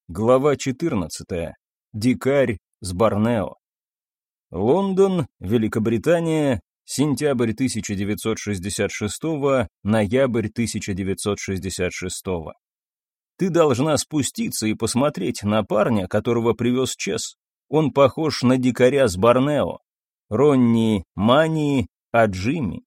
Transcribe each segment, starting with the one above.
Глава 14. Дикарь с Борнео. Лондон, Великобритания, сентябрь 1966, ноябрь 1966. Ты должна спуститься и посмотреть на парня, которого привез Чес. Он похож на дикаря с Борнео. Ронни Мании о Джимми.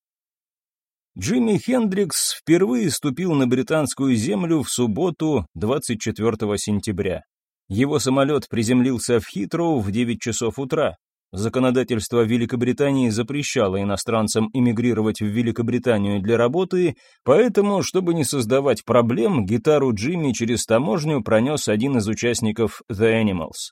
Джимми Хендрикс впервые ступил на британскую землю в субботу, 24 сентября. Его самолет приземлился в Хитроу в 9 часов утра. Законодательство Великобритании запрещало иностранцам эмигрировать в Великобританию для работы, поэтому, чтобы не создавать проблем, гитару Джимми через таможню пронес один из участников The Animals.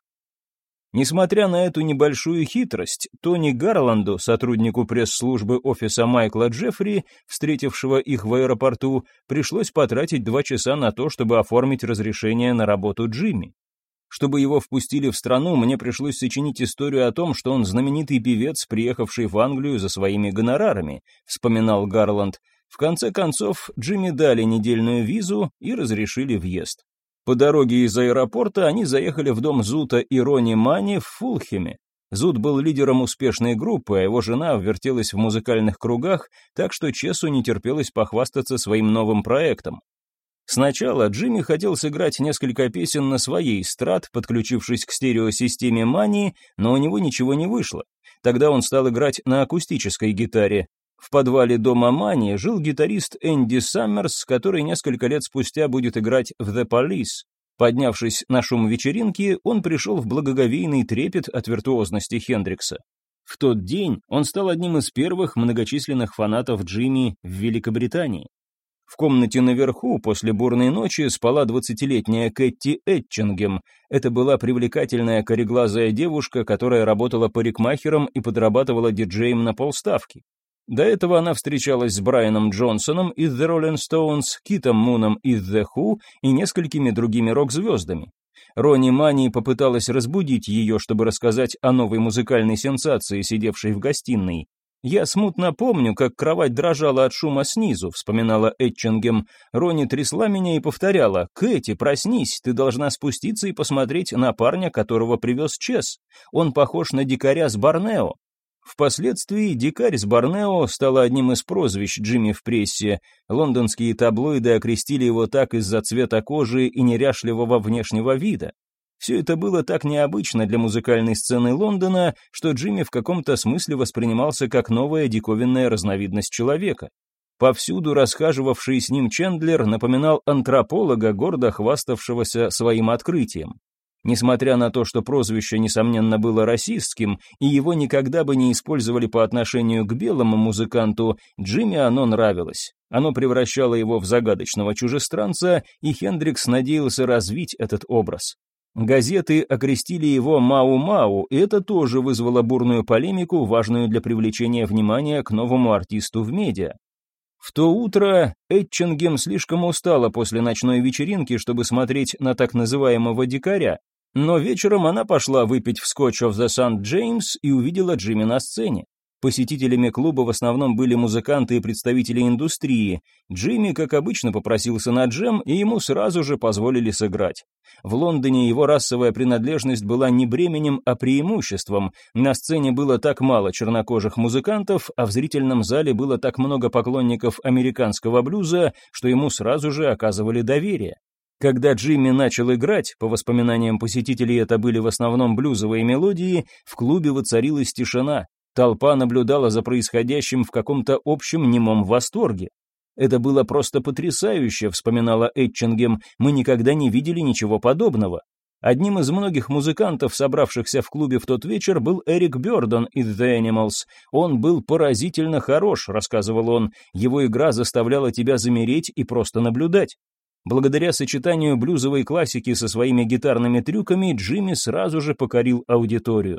Несмотря на эту небольшую хитрость, Тони Гарланду, сотруднику пресс-службы офиса Майкла Джеффри, встретившего их в аэропорту, пришлось потратить 2 часа на то, чтобы оформить разрешение на работу Джимми. Чтобы его впустили в страну, мне пришлось сочинить историю о том, что он знаменитый певец, приехавший в Англию за своими гонорарами, вспоминал Гарланд. В конце концов, Джимми дали недельную визу и разрешили въезд. По дороге из аэропорта они заехали в дом Зута и Ронни Мани в Фулхеме. Зут был лидером успешной группы, а его жена вертелась в музыкальных кругах, так что Чесу не терпелось похвастаться своим новым проектом. Сначала Джимми хотел сыграть несколько песен на своей эстрад, подключившись к стереосистеме Мани, но у него ничего не вышло. Тогда он стал играть на акустической гитаре. В подвале дома Мани жил гитарист Энди Саммерс, который несколько лет спустя будет играть в The Police. Поднявшись на шум вечеринки, он пришел в благоговейный трепет от виртуозности Хендрикса. В тот день он стал одним из первых многочисленных фанатов Джимми в Великобритании. В комнате наверху после бурной ночи спала 20-летняя Кэти Этчингем. Это была привлекательная кореглазая девушка, которая работала парикмахером и подрабатывала диджеем на полставки. До этого она встречалась с Брайаном Джонсоном из The Rolling Stones, Китом Муном из The Who и несколькими другими рок-звездами. Ронни Мани попыталась разбудить ее, чтобы рассказать о новой музыкальной сенсации, сидевшей в гостиной. «Я смутно помню, как кровать дрожала от шума снизу», — вспоминала Этчингем. Ронни трясла меня и повторяла: «Кэти, проснись, ты должна спуститься и посмотреть на парня, которого привез Чес. Он похож на дикаря с Борнео». Впоследствии «Дикарь с Борнео» стало одним из прозвищ Джимми в прессе. Лондонские таблоиды окрестили его так из-за цвета кожи и неряшливого внешнего вида. Все это было так необычно для музыкальной сцены Лондона, что Джимми в каком-то смысле воспринимался как новая диковинная разновидность человека. Повсюду расхаживавший с ним Чендлер напоминал антрополога, гордо хваставшегося своим открытием. Несмотря на то, что прозвище, несомненно, было расистским, и его никогда бы не использовали по отношению к белому музыканту, Джимми оно нравилось. Оно превращало его в загадочного чужестранца, и Хендрикс надеялся развить этот образ. Газеты окрестили его Мау-Мау, и это тоже вызвало бурную полемику, важную для привлечения внимания к новому артисту в медиа. В то утро Этчингем слишком устала после ночной вечеринки, чтобы смотреть на так называемого дикаря, но вечером она пошла выпить в Scotch of the St. James и увидела Джимми на сцене. Посетителями клуба в основном были музыканты и представители индустрии. Джимми, как обычно, попросился на джем, и ему сразу же позволили сыграть. В Лондоне его расовая принадлежность была не бременем, а преимуществом. На сцене было так мало чернокожих музыкантов, а в зрительном зале было так много поклонников американского блюза, что ему сразу же оказывали доверие. Когда Джимми начал играть, по воспоминаниям посетителей это были в основном блюзовые мелодии, в клубе воцарилась тишина. Толпа наблюдала за происходящим в каком-то общем немом восторге. «Это было просто потрясающе», — вспоминала Этчингем, «мы никогда не видели ничего подобного». Одним из многих музыкантов, собравшихся в клубе в тот вечер, был Эрик Бёрдон из The Animals. «Он был поразительно хорош», — рассказывал он, «его игра заставляла тебя замереть и просто наблюдать». Благодаря сочетанию блюзовой классики со своими гитарными трюками Джимми сразу же покорил аудиторию.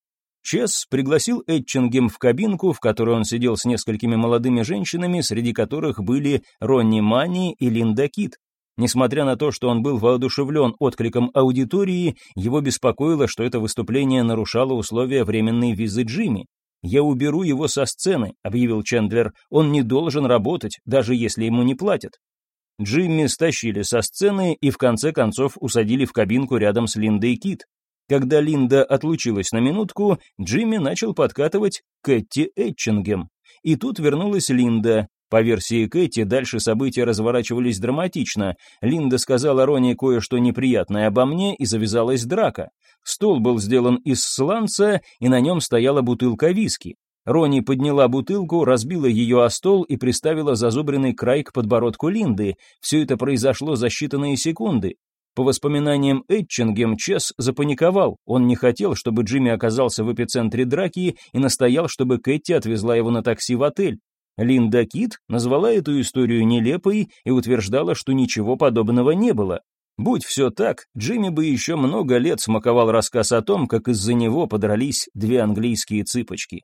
Чес пригласил Этчингем в кабинку, в которой он сидел с несколькими молодыми женщинами, среди которых были Ронни Мани и Линда Кит. Несмотря на то, что он был воодушевлен откликом аудитории, его беспокоило, что это выступление нарушало условия временной визы Джимми. «Я уберу его со сцены», — объявил Чендлер. «Он не должен работать, даже если ему не платят». Джимми стащили со сцены и в конце концов усадили в кабинку рядом с Линдой Кит. Когда Линда отлучилась на минутку, Джимми начал подкатывать Кэти Этчингем. И тут вернулась Линда. По версии Кэти, дальше события разворачивались драматично. Линда сказала Ронни кое-что неприятное обо мне, и завязалась драка. Стол был сделан из сланца, и на нем стояла бутылка виски. Ронни подняла бутылку, разбила ее о стол и приставила зазубренный край к подбородку Линды. Все это произошло за считанные секунды. По воспоминаниям Этчингем, Чес запаниковал. Он не хотел, чтобы Джимми оказался в эпицентре драки, и настоял, чтобы Кэти отвезла его на такси в отель. Линда Кит назвала эту историю нелепой и утверждала, что ничего подобного не было. Будь все так, Джимми бы еще много лет смаковал рассказ о том, как из-за него подрались две английские цыпочки.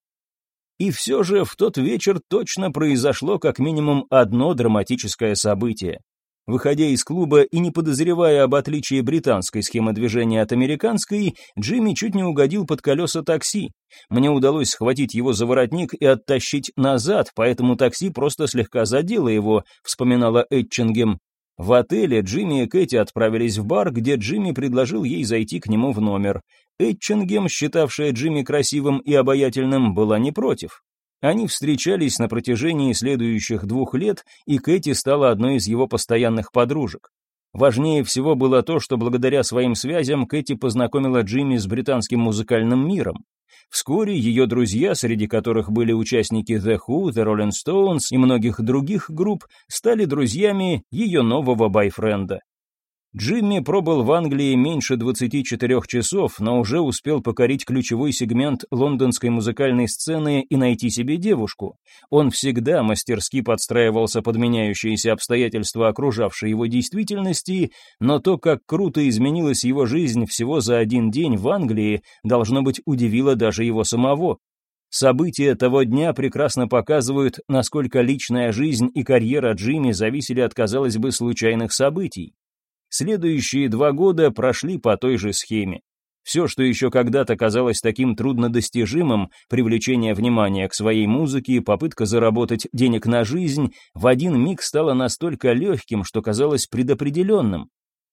И все же в тот вечер точно произошло как минимум одно драматическое событие. Выходя из клуба и не подозревая об отличии британской схемы движения от американской, Джимми чуть не угодил под колеса такси. Мне удалось схватить его за воротник и оттащить назад, поэтому такси просто слегка задело его, вспоминала Этчингем. В отеле Джимми и Кэти отправились в бар, где Джимми предложил ей зайти к нему в номер. Этчингем, считавшая Джимми красивым и обаятельным, была не против. Они встречались на протяжении следующих 2 лет, и Кэти стала одной из его постоянных подружек. Важнее всего было то, что благодаря своим связям Кэти познакомила Джимми с британским музыкальным миром. Вскоре ее друзья, среди которых были участники The Who, The Rolling Stones и многих других групп, стали друзьями ее нового бойфренда. Джимми пробыл в Англии меньше 24 часов, но уже успел покорить ключевой сегмент лондонской музыкальной сцены и найти себе девушку. Он всегда мастерски подстраивался под меняющиеся обстоятельства окружавшей его действительности, но то, как круто изменилась его жизнь всего за один день в Англии, должно быть, удивило даже его самого. События того дня прекрасно показывают, насколько личная жизнь и карьера Джимми зависели от, казалось бы, случайных событий. Следующие 2 года прошли по той же схеме. Все, что еще когда-то казалось таким труднодостижимым, привлечение внимания к своей музыке, попытка заработать денег на жизнь, в один миг стало настолько легким, что казалось предопределенным.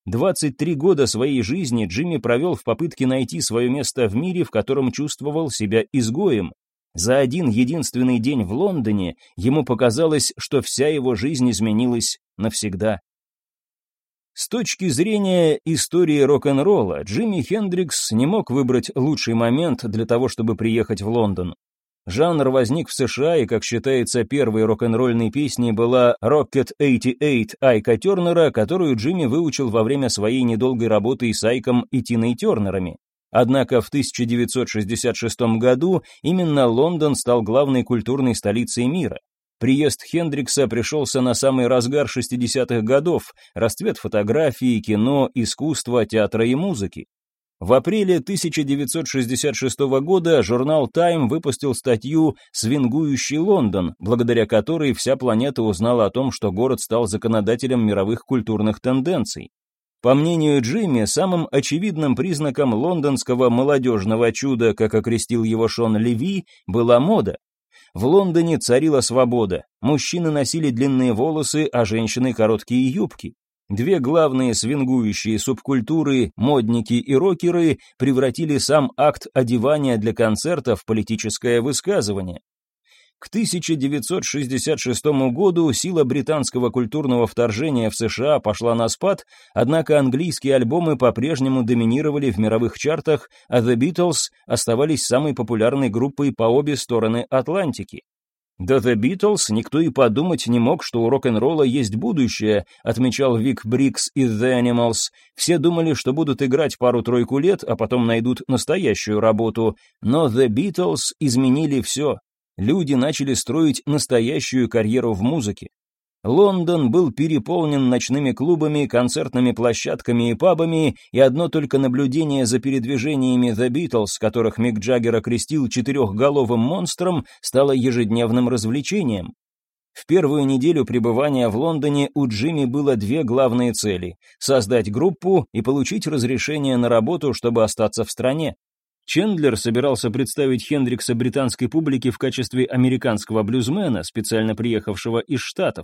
23 года своей жизни Джимми провел в попытке найти свое место в мире, в котором чувствовал себя изгоем. За один единственный день в Лондоне ему показалось, что вся его жизнь изменилась навсегда. С точки зрения истории рок-н-ролла, Джимми Хендрикс не мог выбрать лучший момент для того, чтобы приехать в Лондон. Жанр возник в США, и, как считается, первой рок-н-ролльной песней была «Rocket 88» Айка Тернера, которую Джимми выучил во время своей недолгой работы с Айком и Тиной Тернерами. Однако в 1966 году именно Лондон стал главной культурной столицей мира. Приезд Хендрикса пришелся на самый разгар 60-х годов, расцвет фотографии, кино, искусства, театра и музыки. В апреле 1966 года журнал Time выпустил статью «Свингующий Лондон», благодаря которой вся планета узнала о том, что город стал законодателем мировых культурных тенденций. По мнению Джимми, самым очевидным признаком лондонского молодежного чуда, как окрестил его Шон Леви, была мода. В Лондоне царила свобода. Мужчины носили длинные волосы, а женщины короткие юбки. 2 главные свингующие субкультуры, модники и рокеры, превратили сам акт одевания для концерта в политическое высказывание. К 1966 году сила британского культурного вторжения в США пошла на спад, однако английские альбомы по-прежнему доминировали в мировых чартах, а The Beatles оставались самой популярной группой по обе стороны Атлантики. До The Beatles никто и подумать не мог, что у рок-н-ролла есть будущее, отмечал Вик Брикс из The Animals. Все думали, что будут играть пару-тройку лет, а потом найдут настоящую работу. Но The Beatles изменили все. Люди начали строить настоящую карьеру в музыке. Лондон был переполнен ночными клубами, концертными площадками и пабами, и одно только наблюдение за передвижениями The Beatles, которых Мик Джаггер окрестил 4-головым монстром, стало ежедневным развлечением. В первую неделю пребывания в Лондоне у Джимми было 2 главные цели – создать группу и получить разрешение на работу, чтобы остаться в стране. Чендлер собирался представить Хендрикса британской публике в качестве американского блюзмена, специально приехавшего из Штатов.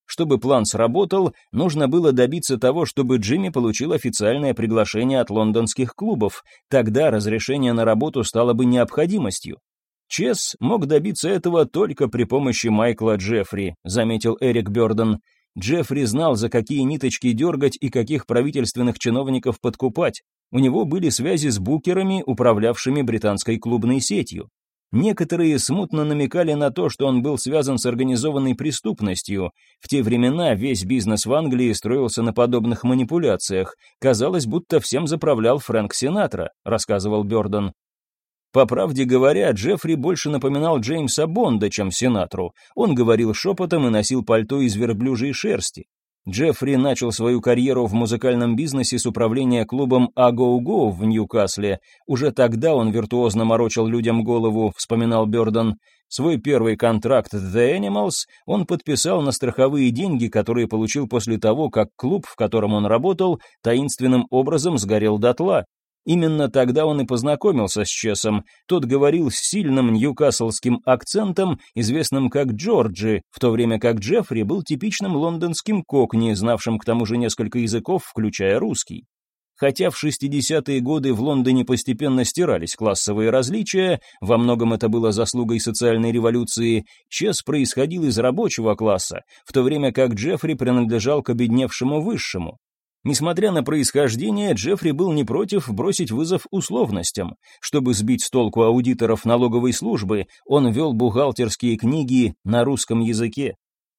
Чтобы план сработал, нужно было добиться того, чтобы Джимми получил официальное приглашение от лондонских клубов, тогда разрешение на работу стало бы необходимостью. Чес мог добиться этого только при помощи Майкла Джеффри, заметил Эрик Бёрден. Джеффри знал, за какие ниточки дергать и каких правительственных чиновников подкупать. У него были связи с букерами, управлявшими британской клубной сетью. Некоторые смутно намекали на то, что он был связан с организованной преступностью. В те времена весь бизнес в Англии строился на подобных манипуляциях. Казалось, будто всем заправлял Фрэнк Синатра, рассказывал Бёрден. По правде говоря, Джеффри больше напоминал Джеймса Бонда, чем Синатру. Он говорил шепотом и носил пальто из верблюжьей шерсти. Джеффри начал свою карьеру в музыкальном бизнесе с управления клубом «A Go Go» в Ньюкасле. Уже тогда он виртуозно морочил людям голову, вспоминал Бёрден. Свой первый контракт «The Animals» он подписал на страховые деньги, которые получил после того, как клуб, в котором он работал, таинственным образом сгорел дотла. Именно тогда он и познакомился с Чесом. Тот говорил с сильным ньюкаслским акцентом, известным как Джорджи, в то время как Джеффри был типичным лондонским кокни, знавшим к тому же несколько языков, включая русский. Хотя в 60-е годы в Лондоне постепенно стирались классовые различия, во многом это было заслугой социальной революции, Чес происходил из рабочего класса, в то время как Джеффри принадлежал к обедневшему высшему. Несмотря на происхождение, Джеффри был не против бросить вызов условностям. Чтобы сбить с толку аудиторов налоговой службы, он вел бухгалтерские книги на русском языке.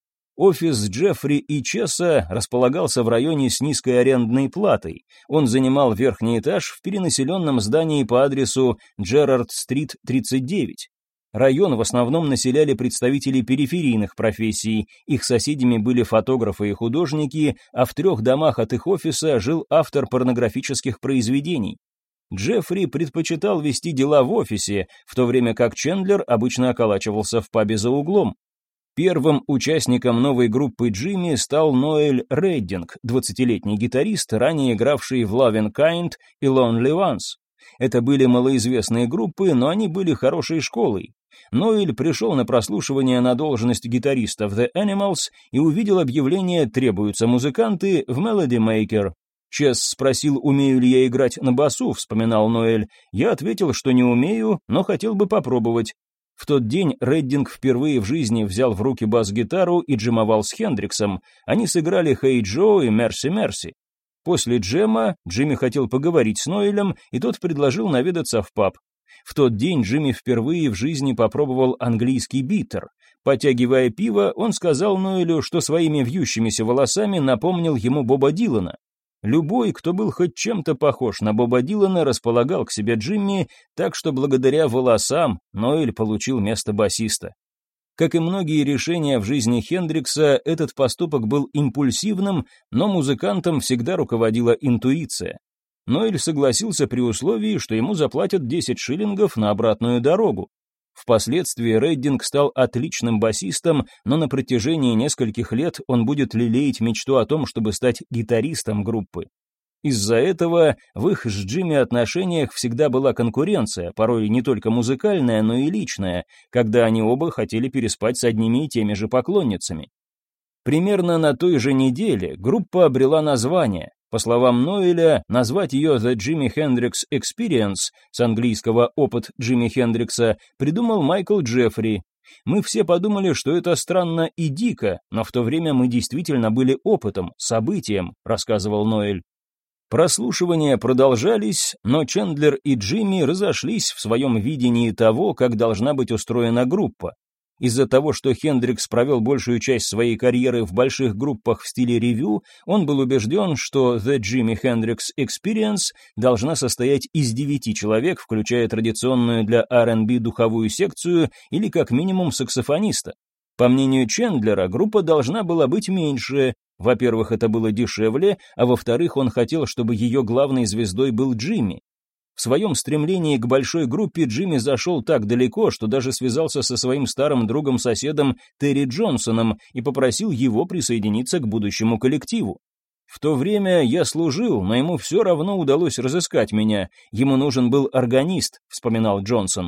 Офис Джеффри и Чеса располагался в районе с низкой арендной платой. Он занимал верхний этаж в перенаселенном здании по адресу Джерард-стрит, 39. Район в основном населяли представители периферийных профессий, их соседями были фотографы и художники, а в 3 домах от их офиса жил автор порнографических произведений. Джеффри предпочитал вести дела в офисе, в то время как Чендлер обычно околачивался в пабе за углом. Первым участником новой группы Джимми стал Ноэль Реддинг, 20-летний гитарист, ранее игравший в Loving Kind и Lonely Ones. Это были малоизвестные группы, но они были хорошей школой. Ноэль пришел на прослушивание на должность гитариста в The Animals и увидел объявление «Требуются музыканты» в Melody Maker. Чес спросил, умею ли я играть на басу, вспоминал Ноэль. Я ответил, что не умею, но хотел бы попробовать. В тот день Реддинг впервые в жизни взял в руки бас-гитару и джемовал с Хендриксом. Они сыграли «Hey Joe» и «Mercy Mercy». После джема Джимми хотел поговорить с Ноэлем, и тот предложил наведаться в паб. В тот день Джимми впервые в жизни попробовал английский биттер. Потягивая пиво, он сказал Ноэлю, что своими вьющимися волосами напомнил ему Боба Дилана. Любой, кто был хоть чем-то похож на Боба Дилана, располагал к себе Джимми, так что благодаря волосам Ноэль получил место басиста. Как и многие решения в жизни Хендрикса, этот поступок был импульсивным, но музыкантом всегда руководила интуиция. Ноэль согласился при условии, что ему заплатят 10 шиллингов на обратную дорогу. Впоследствии Реддинг стал отличным басистом, но на протяжении нескольких лет он будет лелеять мечту о том, чтобы стать гитаристом группы. Из-за этого в их с Джимми отношениях всегда была конкуренция, порой не только музыкальная, но и личная, когда они оба хотели переспать с одними и теми же поклонницами. Примерно на той же неделе группа обрела название. По словам Ноэля, назвать ее The Jimi Hendrix Experience, с английского «опыт Джимми Хендрикса», придумал Майкл Джеффри. Мы все подумали, что это странно и дико, но в то время мы действительно были опытом, событием, рассказывал Ноэль. Прослушивания продолжались, но Чендлер и Джимми разошлись в своем видении того, как должна быть устроена группа. Из-за того, что Хендрикс провел большую часть своей карьеры в больших группах в стиле ревью, он был убежден, что The Jimi Hendrix Experience должна состоять из 9 человек, включая традиционную для R&B духовую секцию или как минимум саксофониста. По мнению Чендлера, группа должна была быть меньше. Во-первых, это было дешевле, а во-вторых, он хотел, чтобы ее главной звездой был Джимми. В своем стремлении к большой группе Джимми зашел так далеко, что даже связался со своим старым другом-соседом Терри Джонсоном и попросил его присоединиться к будущему коллективу. «В то время я служил, но ему все равно удалось разыскать меня. Ему нужен был органист», — вспоминал Джонсон.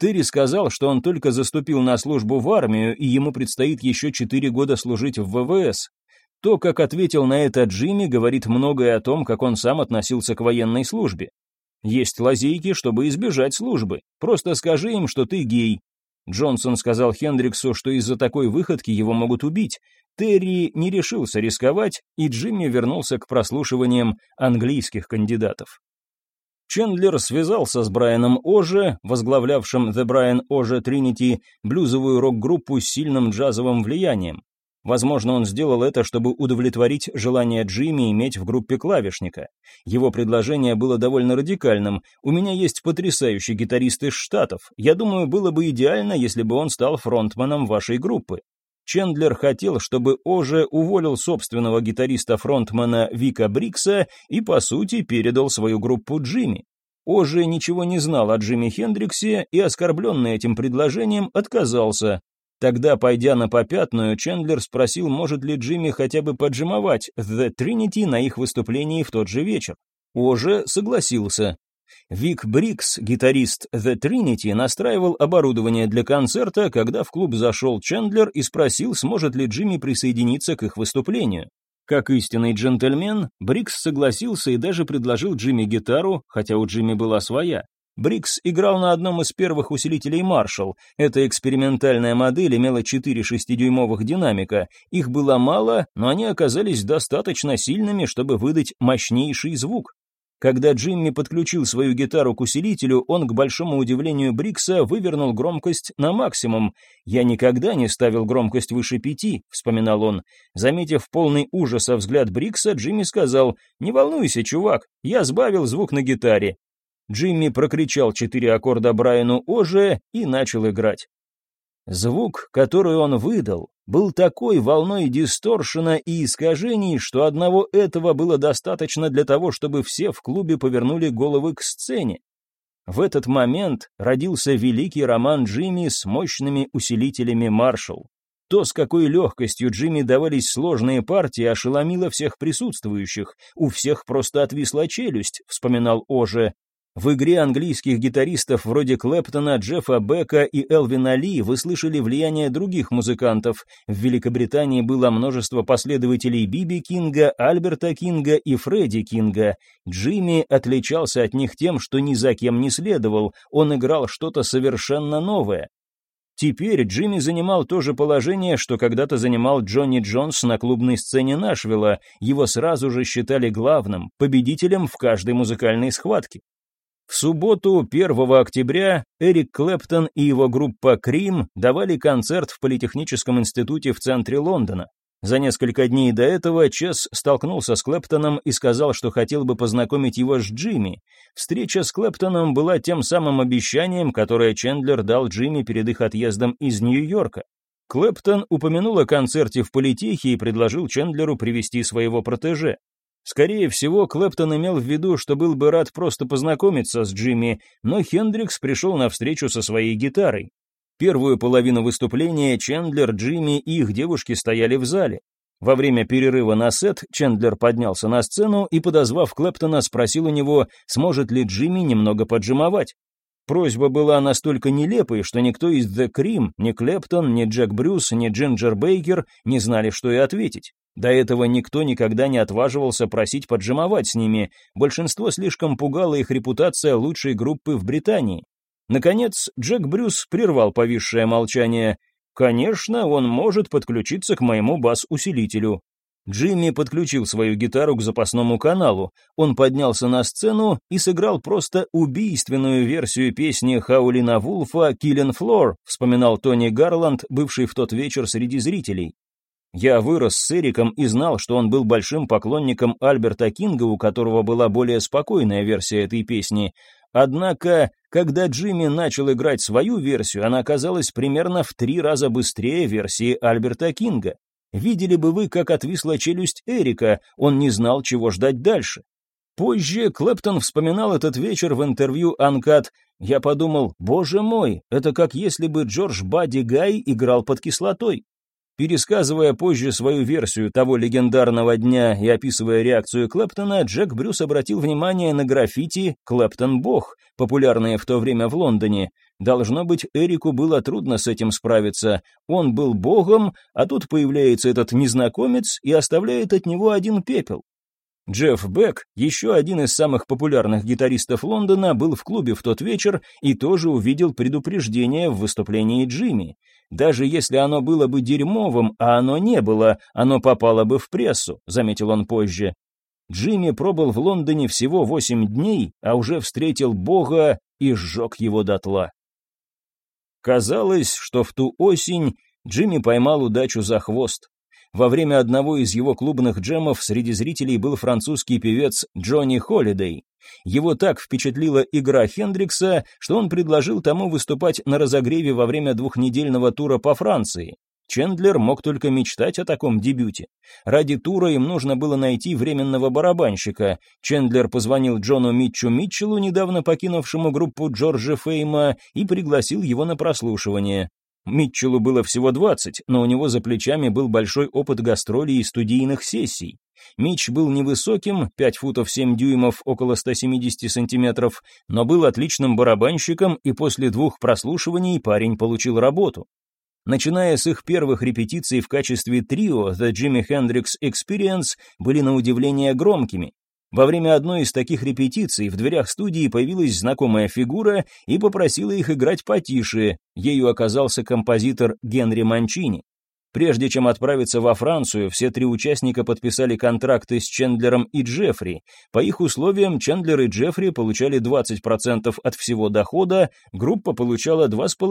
Терри сказал, что он только заступил на службу в армию, и ему предстоит еще 4 года служить в ВВС. То, как ответил на это Джимми, говорит многое о том, как он сам относился к военной службе. Есть лазейки, чтобы избежать службы. Просто скажи им, что ты гей. Джонсон сказал Хендриксу, что из-за такой выходки его могут убить. Терри не решился рисковать, и Джимми вернулся к прослушиваниям английских кандидатов. Чендлер связался с Брайаном Оже, возглавлявшим The Brian Оже Trinity, блюзовую рок-группу с сильным джазовым влиянием. Возможно, он сделал это, чтобы удовлетворить желание Джимми иметь в группе клавишника. Его предложение было довольно радикальным. «У меня есть потрясающий гитарист из Штатов. Я думаю, было бы идеально, если бы он стал фронтманом вашей группы». Чендлер хотел, чтобы Оже уволил собственного гитариста-фронтмана Вика Брикса и, по сути, передал свою группу Джимми. Оже ничего не знал о Джимми Хендриксе и, оскорбленный этим предложением, отказался. Тогда, пойдя на попятную, Чендлер спросил, может ли Джимми хотя бы поджимовать The Trinity на их выступлении в тот же вечер. Оже согласился. Вик Брикс, гитарист The Trinity, настраивал оборудование для концерта, когда в клуб зашел Чендлер и спросил, сможет ли Джимми присоединиться к их выступлению. Как истинный джентльмен, Брикс согласился и даже предложил Джимми гитару, хотя у Джимми была своя. Брикс играл на одном из первых усилителей Marshall. Эта экспериментальная модель имела 4 6-дюймовых динамика. Их было мало, но они оказались достаточно сильными, чтобы выдать мощнейший звук. Когда Джимми подключил свою гитару к усилителю, он, к большому удивлению Брикса, вывернул громкость на максимум. «Я никогда не ставил громкость выше 5», — вспоминал он. Заметив полный ужаса взгляд Брикса, Джимми сказал: «Не волнуйся, чувак, я сбавил звук на гитаре». Джимми прокричал 4 аккорда Брайану Оже и начал играть. Звук, который он выдал, был такой волной дисторшена и искажений, что одного этого было достаточно для того, чтобы все в клубе повернули головы к сцене. В этот момент родился великий роман Джимми с мощными усилителями Marshall. То, с какой легкостью Джимми давались сложные партии, ошеломило всех присутствующих. У всех просто отвисла челюсть, вспоминал Оже. В игре английских гитаристов вроде Клэптона, Джеффа Бека и Элвина Ли вы слышали влияние других музыкантов. В Великобритании было множество последователей Биби Кинга, Альберта Кинга и Фредди Кинга. Джимми отличался от них тем, что ни за кем не следовал, он играл что-то совершенно новое. Теперь Джимми занимал то же положение, что когда-то занимал Джонни Джонс на клубной сцене Нашвилла. Его сразу же считали главным, победителем в каждой музыкальной схватке. В субботу, 1 октября, Эрик Клэптон и его группа Cream давали концерт в Политехническом институте в центре Лондона. За несколько дней до этого Чес столкнулся с Клэптоном и сказал, что хотел бы познакомить его с Джимми. Встреча с Клэптоном была тем самым обещанием, которое Чендлер дал Джимми перед их отъездом из Нью-Йорка. Клэптон упомянул о концерте в Политехе и предложил Чендлеру привести своего протеже. Скорее всего, Клэптон имел в виду, что был бы рад просто познакомиться с Джимми, но Хендрикс пришел на встречу со своей гитарой. Первую половину выступления Чендлер, Джимми и их девушки стояли в зале. Во время перерыва на сет Чендлер поднялся на сцену и, подозвав Клэптона, спросил у него, сможет ли Джимми немного поджимовать. Просьба была настолько нелепой, что никто из The Cream, ни Клэптон, ни Джек Брюс, ни Джинджер Бейкер не знали, что и ответить. До этого никто никогда не отваживался просить поджимовать с ними, большинство слишком пугала их репутация лучшей группы в Британии. Наконец, Джек Брюс прервал повисшее молчание. «Конечно, он может подключиться к моему бас-усилителю». Джимми подключил свою гитару к запасному каналу. Он поднялся на сцену и сыграл просто убийственную версию песни Хаулина Вулфа «Killin' Floor», вспоминал Тони Гарланд, бывший в тот вечер среди зрителей. «Я вырос с Эриком и знал, что он был большим поклонником Альберта Кинга, у которого была более спокойная версия этой песни. Однако, когда Джимми начал играть свою версию, она оказалась примерно в 3 раза быстрее версии Альберта Кинга. Видели бы вы, как отвисла челюсть Эрика, он не знал, чего ждать дальше». Позже Клэптон вспоминал этот вечер в интервью Uncut. «Я подумал, боже мой, это как если бы Джордж Бадди Гай играл под кислотой». Пересказывая позже свою версию того легендарного дня и описывая реакцию Клэптона, Джек Брюс обратил внимание на граффити «Клэптон Бог», популярные в то время в Лондоне. Должно быть, Эрику было трудно с этим справиться. Он был богом, а тут появляется этот незнакомец и оставляет от него один пепел. Джефф Бек, еще один из самых популярных гитаристов Лондона, был в клубе в тот вечер и тоже увидел предупреждение в выступлении Джимми. Даже если оно было бы дерьмовым, а оно не было, оно попало бы в прессу, заметил он позже. Джимми пробыл в Лондоне всего 8 дней, а уже встретил Бога и сжег его дотла. Казалось, что в ту осень Джимми поймал удачу за хвост. Во время одного из его клубных джемов среди зрителей был французский певец Джонни Холидей. Его так впечатлила игра Хендрикса, что он предложил тому выступать на разогреве во время двухнедельного тура по Франции. Чендлер мог только мечтать о таком дебюте. Ради тура им нужно было найти временного барабанщика. Чендлер позвонил Джону Митчу Митчеллу, недавно покинувшему группу Джорджа Фейма, и пригласил его на прослушивание. Митчеллу было всего 20, но у него за плечами был большой опыт гастролей и студийных сессий. Митч был невысоким, 5 футов 7 дюймов, около 170 сантиметров, но был отличным барабанщиком, и после 2 прослушиваний парень получил работу. Начиная с их первых репетиций в качестве трио, The Jimi Hendrix Experience были на удивление громкими. Во время одной из таких репетиций в дверях студии появилась знакомая фигура и попросила их играть потише. Ею оказался композитор Генри Манчини. Прежде чем отправиться во Францию, все 3 участника подписали контракты с Чендлером и Джеффри. По их условиям Чендлер и Джеффри получали 20% от всего дохода, группа получала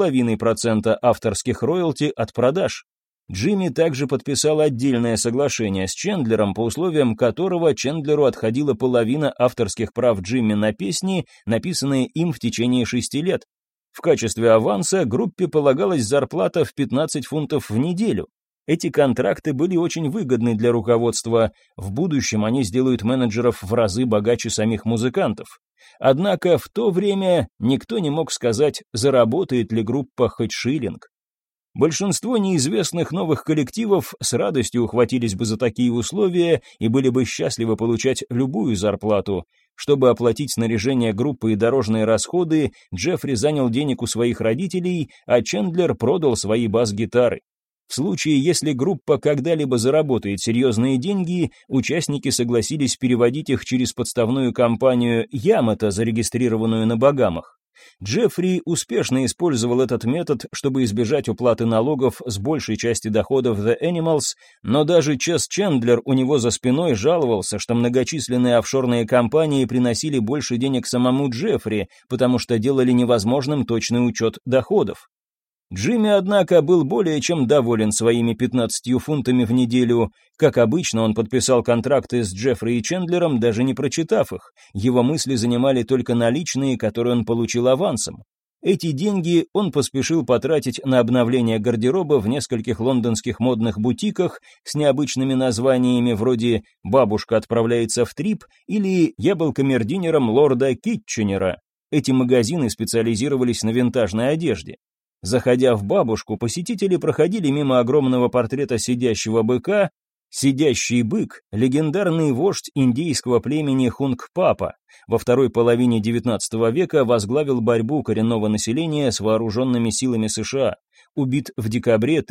2,5% авторских роялти от продаж. Джимми также подписал отдельное соглашение с Чендлером, по условиям которого Чендлеру отходила половина авторских прав Джимми на песни, написанные им в течение 6 лет. В качестве аванса группе полагалась зарплата в 15 фунтов в неделю. Эти контракты были очень выгодны для руководства. В будущем они сделают менеджеров в разы богаче самих музыкантов. Однако в то время никто не мог сказать, заработает ли группа хоть шиллинг. Большинство неизвестных новых коллективов с радостью ухватились бы за такие условия и были бы счастливы получать любую зарплату. Чтобы оплатить снаряжение группы и дорожные расходы, Джеффри занял денег у своих родителей, а Чендлер продал свои бас-гитары. В случае, если группа когда-либо заработает серьезные деньги, участники согласились переводить их через подставную компанию Ямато, зарегистрированную на Багамах. Джеффри успешно использовал этот метод, чтобы избежать уплаты налогов с большей части доходов The Animals, но даже Чес Чендлер у него за спиной жаловался, что многочисленные офшорные компании приносили больше денег самому Джеффри, потому что делали невозможным точный учет доходов. Джимми, однако, был более чем доволен своими 15 фунтами в неделю. Как обычно, он подписал контракты с Джеффри и Чендлером, даже не прочитав их. Его мысли занимали только наличные, которые он получил авансом. Эти деньги он поспешил потратить на обновление гардероба в нескольких лондонских модных бутиках с необычными названиями вроде «Бабушка отправляется в трип» или «Я был камердинером лорда Китченера». Эти магазины специализировались на винтажной одежде. Заходя в «Бабушку», посетители проходили мимо огромного портрета сидящего быка. Сидящий бык – легендарный вождь индейского племени Хунгпапа. Во второй половине XIX века возглавил борьбу коренного населения с вооруженными силами США, убит в декабре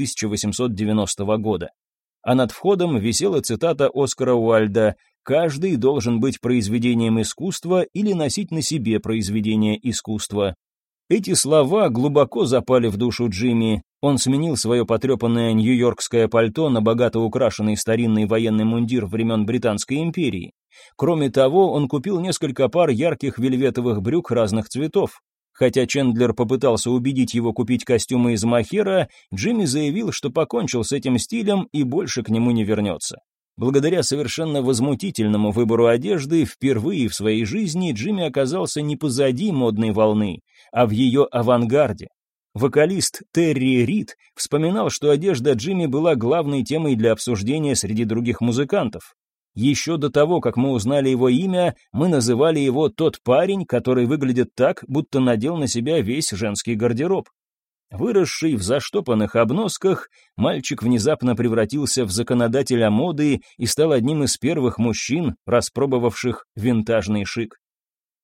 1890 года. А над входом висела цитата Оскара Уальда: «Каждый должен быть произведением искусства или носить на себе произведение искусства». Эти слова глубоко запали в душу Джимми. Он сменил свое потрепанное нью-йоркское пальто на богато украшенный старинный военный мундир времен Британской империи. Кроме того, он купил несколько пар ярких вельветовых брюк разных цветов. Хотя Чендлер попытался убедить его купить костюмы из мохера, Джимми заявил, что покончил с этим стилем и больше к нему не вернется. Благодаря совершенно возмутительному выбору одежды, впервые в своей жизни Джимми оказался не позади модной волны, а в ее авангарде. Вокалист Терри Рид вспоминал, что одежда Джимми была главной темой для обсуждения среди других музыкантов. Еще до того, как мы узнали его имя, мы называли его «тот парень, который выглядит так, будто надел на себя весь женский гардероб». Выросший в заштопанных обносках, мальчик внезапно превратился в законодателя моды и стал одним из первых мужчин, распробовавших винтажный шик.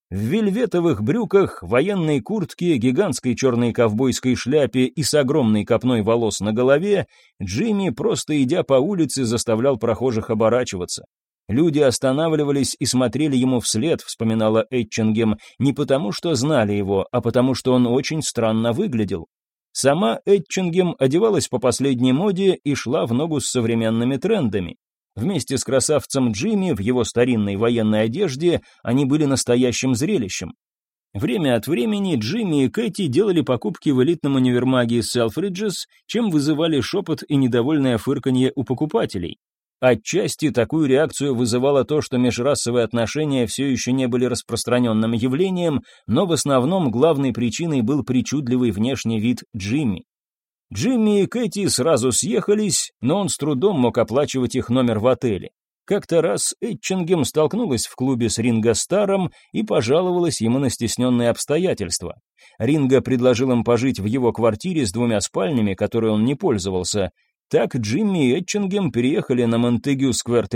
В вельветовых брюках, военной куртке, гигантской черной ковбойской шляпе и с огромной копной волос на голове, Джимми, просто идя по улице, заставлял прохожих оборачиваться. Люди останавливались и смотрели ему вслед, вспоминала Этчингем, не потому что знали его, а потому что он очень странно выглядел. Сама Этчингем одевалась по последней моде и шла в ногу с современными трендами. Вместе с красавцем Джимми в его старинной военной одежде они были настоящим зрелищем. Время от времени Джимми и Кэти делали покупки в элитном универмаге Selfridges, чем вызывали шепот и недовольное фырканье у покупателей. Отчасти такую реакцию вызывало то, что межрасовые отношения все еще не были распространенным явлением, но в основном главной причиной был причудливый внешний вид Джимми. Джимми и Кэти сразу съехались, но он с трудом мог оплачивать их номер в отеле. Как-то раз Этчингем столкнулась в клубе с Ринго Старром и пожаловалась ему на стесненные обстоятельства. Ринго предложил им пожить в его квартире с 2 спальнями, которой он не пользовался. Так Джимми и Этчингем переехали на Монтегю-сквер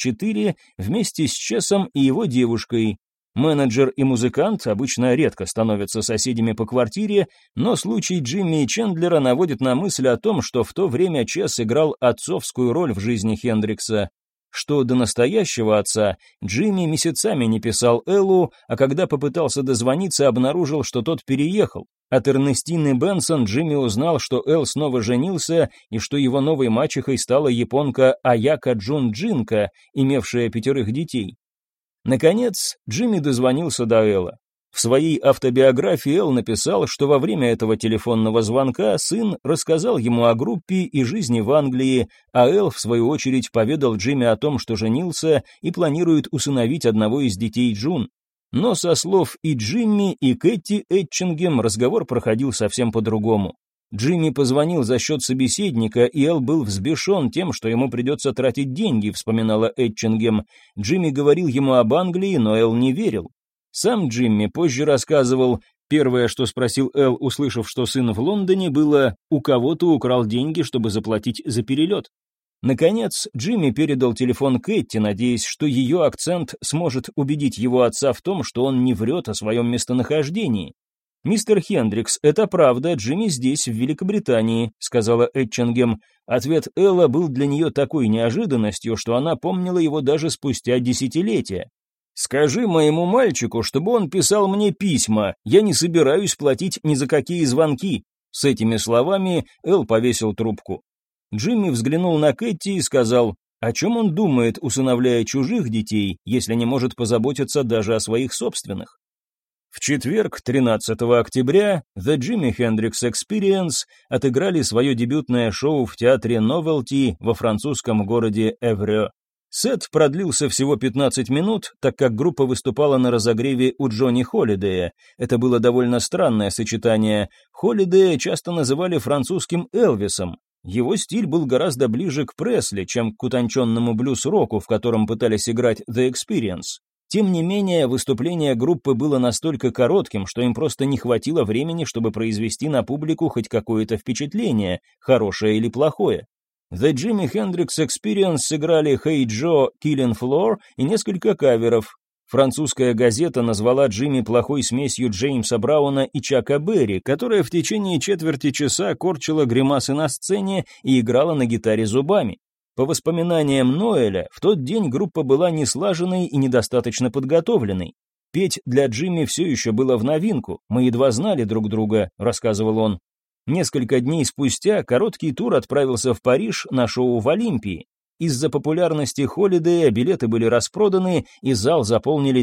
34 вместе с Чесом и его девушкой. Менеджер и музыкант обычно редко становятся соседями по квартире, но случай Джимми и Чендлера наводит на мысль о том, что в то время Чес играл отцовскую роль в жизни Хендрикса. Что до настоящего отца, Джимми месяцами не писал Эллу, а когда попытался дозвониться, обнаружил, что тот переехал. От Эрнестины Бенсон Джимми узнал, что Эл снова женился и что его новой мачехой стала японка Аяка Джун Джинка, имевшая 5 детей. Наконец, Джимми дозвонился до Элла. В своей автобиографии Эл написал, что во время этого телефонного звонка сын рассказал ему о группе и жизни в Англии, а Эл, в свою очередь, поведал Джимми о том, что женился и планирует усыновить одного из детей Джун. Но со слов и Джимми, и Кэти Этчингем разговор проходил совсем по-другому. Джимми позвонил за счет собеседника, и Эл был взбешен тем, что ему придется тратить деньги, вспоминала Этчингем. Джимми говорил ему об Англии, но Эл не верил. Сам Джимми позже рассказывал, первое, что спросил Эл, услышав, что сын в Лондоне, было, у кого ты украл деньги, чтобы заплатить за перелет. Наконец, Джимми передал телефон Кэти, надеясь, что ее акцент сможет убедить его отца в том, что он не врет о своем местонахождении. «Мистер Хендрикс, это правда, Джимми здесь, в Великобритании», — сказала Этчингем. Ответ Элла был для нее такой неожиданностью, что она помнила его даже спустя десятилетия. «Скажи моему мальчику, чтобы он писал мне письма, я не собираюсь платить ни за какие звонки». С этими словами Эл повесил трубку. Джимми взглянул на Кэти и сказал, о чем он думает, усыновляя чужих детей, если не может позаботиться даже о своих собственных. В четверг, 13 октября, The Jimi Hendrix Experience отыграли свое дебютное шоу в театре Novelty во французском городе Эврё. Сет продлился всего 15 минут, так как группа выступала на разогреве у Джонни Холидея. Это было довольно странное сочетание. Холидея часто называли французским Элвисом. Его стиль был гораздо ближе к Пресли, чем к утонченному блюз-року, в котором пытались играть The Experience. Тем не менее, выступление группы было настолько коротким, что им просто не хватило времени, чтобы произвести на публику хоть какое-то впечатление, хорошее или плохое. The Jimi Hendrix Experience сыграли Hey Joe, Killing Floor и несколько каверов. Французская газета назвала Джимми плохой смесью Джеймса Брауна и Чака Берри, которая в течение четверти часа корчила гримасы на сцене и играла на гитаре зубами. По воспоминаниям Ноэля, в тот день группа была неслаженной и недостаточно подготовленной. Петь для Джимми все еще было в новинку, мы едва знали друг друга, рассказывал он. Несколько дней спустя короткий тур отправился в Париж на шоу в Олимпии. Из-за популярности Холидея билеты были распроданы, и зал заполнили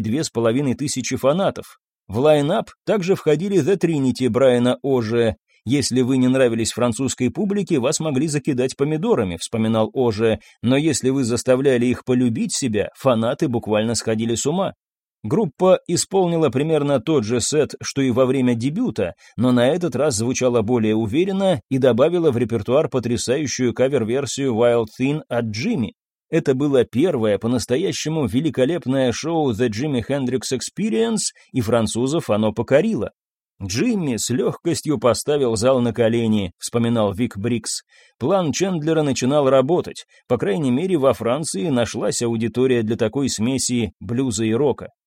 2500 фанатов. В лайн-ап также входили The Trinity Брайана Оже. «Если вы не нравились французской публике, вас могли закидать помидорами», — вспоминал Оже, «но если вы заставляли их полюбить себя, фанаты буквально сходили с ума». Группа исполнила примерно тот же сет, что и во время дебюта, но на этот раз звучала более уверенно и добавила в репертуар потрясающую кавер-версию Wild Thing от Джимми. Это было первое по-настоящему великолепное шоу The Jimi Hendrix Experience, и французов оно покорило. «Джимми с легкостью поставил зал на колени», — вспоминал Вик Брикс. План Чендлера начинал работать. По крайней мере, во Франции нашлась аудитория для такой смеси блюза и рока.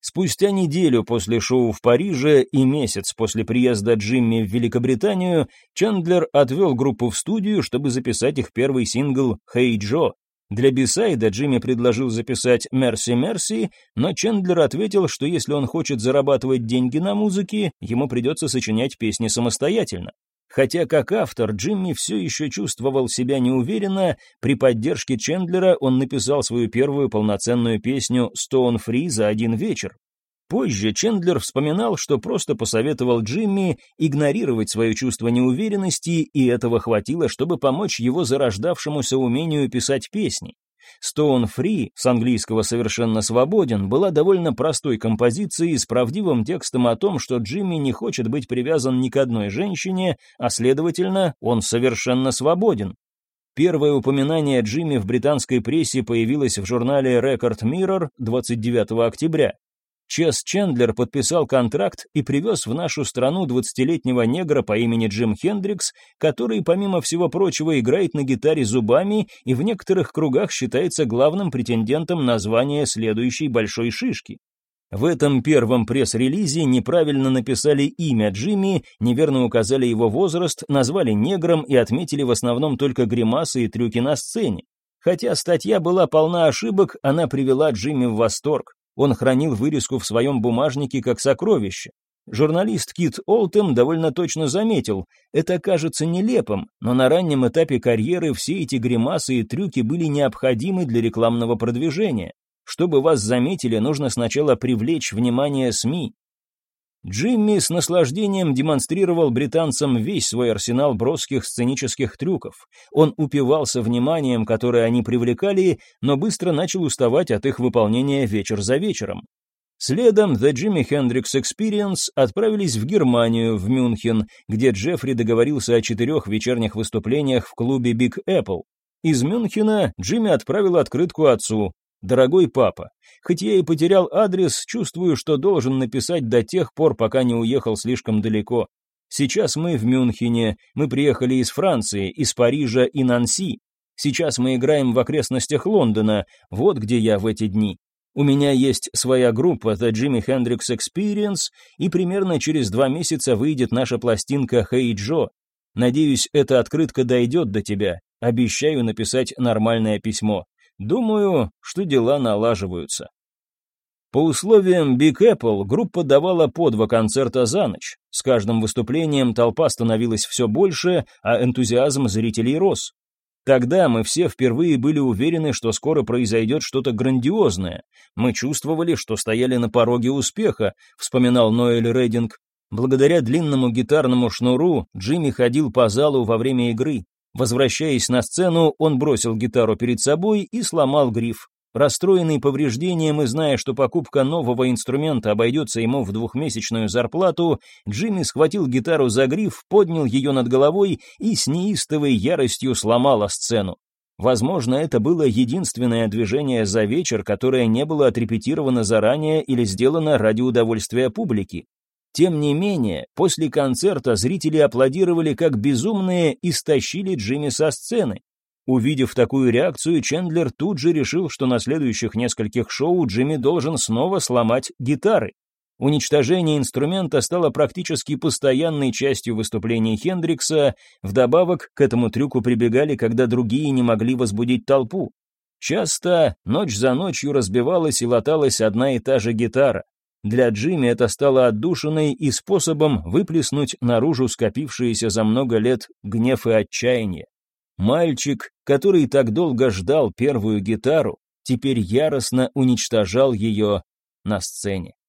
Спустя неделю после шоу в Париже и месяц после приезда Джимми в Великобританию, Чендлер отвел группу в студию, чтобы записать их первый сингл «Hey Joe». Для бисайда Джимми предложил записать «Mercy Mercy», но Чендлер ответил, что если он хочет зарабатывать деньги на музыке, ему придется сочинять песни самостоятельно. Хотя как автор Джимми все еще чувствовал себя неуверенно, при поддержке Чендлера он написал свою первую полноценную песню «Stone Free» за один вечер. Позже Чендлер вспоминал, что просто посоветовал Джимми игнорировать свое чувство неуверенности, и этого хватило, чтобы помочь его зарождавшемуся умению писать песни. «Stone Free», с английского «совершенно свободен», была довольно простой композицией с правдивым текстом о том, что Джимми не хочет быть привязан ни к одной женщине, а следовательно, он совершенно свободен. Первое упоминание Джимми в британской прессе появилось в журнале Record Mirror 29 октября. Чес Чендлер подписал контракт и привез в нашу страну 20-летнего негра по имени Джим Хендрикс, который, помимо всего прочего, играет на гитаре зубами и в некоторых кругах считается главным претендентом на звание следующей большой шишки. В этом первом пресс-релизе неправильно написали имя Джимми, неверно указали его возраст, назвали негром и отметили в основном только гримасы и трюки на сцене. Хотя статья была полна ошибок, она привела Джимми в восторг. Он хранил вырезку в своем бумажнике как сокровище. Журналист Кит Олтем довольно точно заметил, это кажется нелепым, но на раннем этапе карьеры все эти гримасы и трюки были необходимы для рекламного продвижения. Чтобы вас заметили, нужно сначала привлечь внимание СМИ. Джимми с наслаждением демонстрировал британцам весь свой арсенал броских сценических трюков. Он упивался вниманием, которое они привлекали, но быстро начал уставать от их выполнения вечер за вечером. Следом The Jimi Hendrix Experience отправились в Германию, в Мюнхен, где Джеффри договорился о 4 вечерних выступлениях в клубе Big Apple. Из Мюнхена Джимми отправил открытку отцу. «Дорогой папа, хоть я и потерял адрес, чувствую, что должен написать до тех пор, пока не уехал слишком далеко. Сейчас мы в Мюнхене, мы приехали из Франции, из Парижа и Нанси. Сейчас мы играем в окрестностях Лондона, вот где я в эти дни. У меня есть своя группа The Jimi Hendrix Experience, и примерно через 2 месяца выйдет наша пластинка Hey Joe. Надеюсь, эта открытка дойдет до тебя. Обещаю написать нормальное письмо. Думаю, что дела налаживаются». По условиям Big Apple группа давала по 2 концерта за ночь. С каждым выступлением толпа становилась все больше, а энтузиазм зрителей рос. Тогда мы все впервые были уверены, что скоро произойдет что-то грандиозное. Мы чувствовали, что стояли на пороге успеха, вспоминал Ноэль Рединг. Благодаря длинному гитарному шнуру Джимми ходил по залу во время игры. Возвращаясь на сцену, он бросил гитару перед собой и сломал гриф. Расстроенный повреждением и зная, что покупка нового инструмента обойдется ему в 2-месячную зарплату, Джимми схватил гитару за гриф, поднял ее над головой и с неистовой яростью сломал о сцену. Возможно, это было единственное движение за вечер, которое не было отрепетировано заранее или сделано ради удовольствия публики. Тем не менее, после концерта зрители аплодировали как безумные и стащили Джимми со сцены. Увидев такую реакцию, Чендлер тут же решил, что на следующих нескольких шоу Джимми должен снова сломать гитары. Уничтожение инструмента стало практически постоянной частью выступлений Хендрикса, вдобавок к этому трюку прибегали, когда другие не могли возбудить толпу. Часто ночь за ночью разбивалась и латалась одна и та же гитара. Для Джимми это стало отдушиной и способом выплеснуть наружу скопившиеся за много лет гнев и отчаяние. Мальчик, который так долго ждал первую гитару, теперь яростно уничтожал ее на сцене.